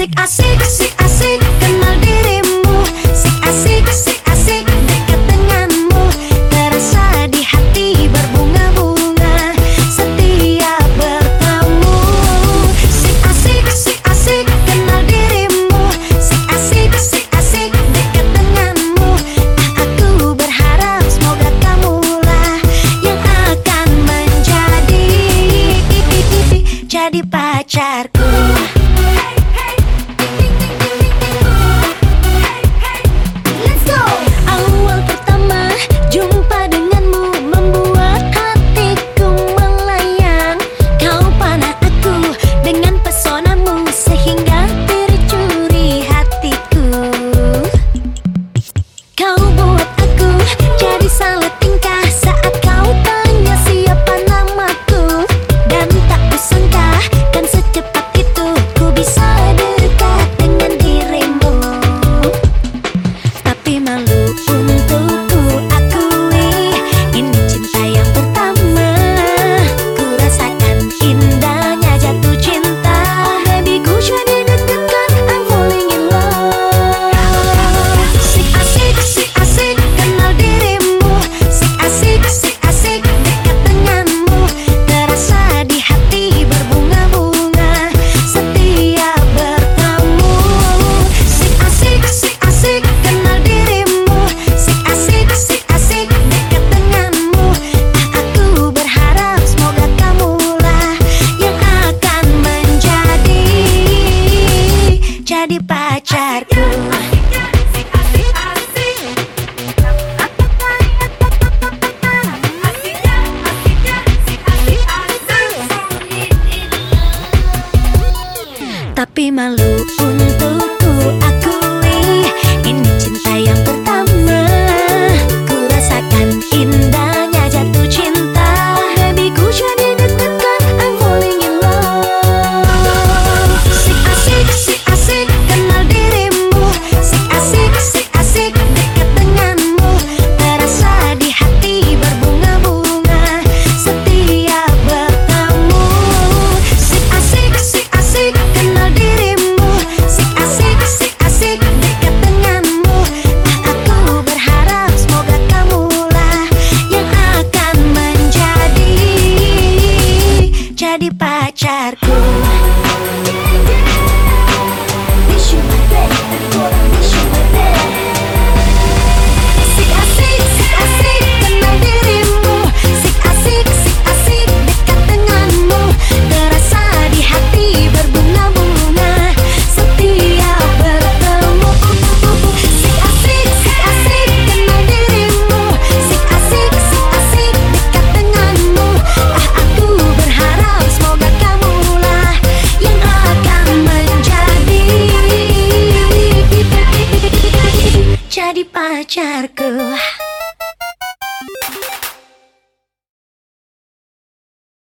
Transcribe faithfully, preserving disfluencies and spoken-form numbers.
Sik asik, sik asik, kenal dirimu. Sik asik, sik asik, dekat denganmu. Terasa di hati berbunga-bunga setiap bertemu. Sik asik, sik asik, kenal dirimu. Sik asik, sik asik, dekat denganmu. Ah, aku berharap semoga kamulah yang akan menjadi jadi pacarku. Jadi pacarku. Tapi malu untukku akui, ini cinta yang pertama. Ku rasakan indahnya jatuh cinta. Baby ku jadi deg-degan, I'm falling in love. Sik asik, sik asik, kenal dirimu. Sik asik, sik asik, dekat denganmu. Terasa di hati berbunga-bunga setiap bertemu. Sik asik, sik asik, kenal dirimu. Sik asik, sik asik, dekat denganmu. Ah, aku berharap semoga kamulah yang akan menjadi jadi pacarku. Wish you my best, wish you my best. Sik asik, sik asik, kenal dirimu. Sik asik, sik asik, dekat denganmu. Terasa di hati berbunga-bunga setiap bertemu. Sik asik, sik asik, kenal dirimu. Sik asik, sik asik, dekat denganmu. Ah, aku berharap semoga kamulah yang akan menjadi jadi pacarku.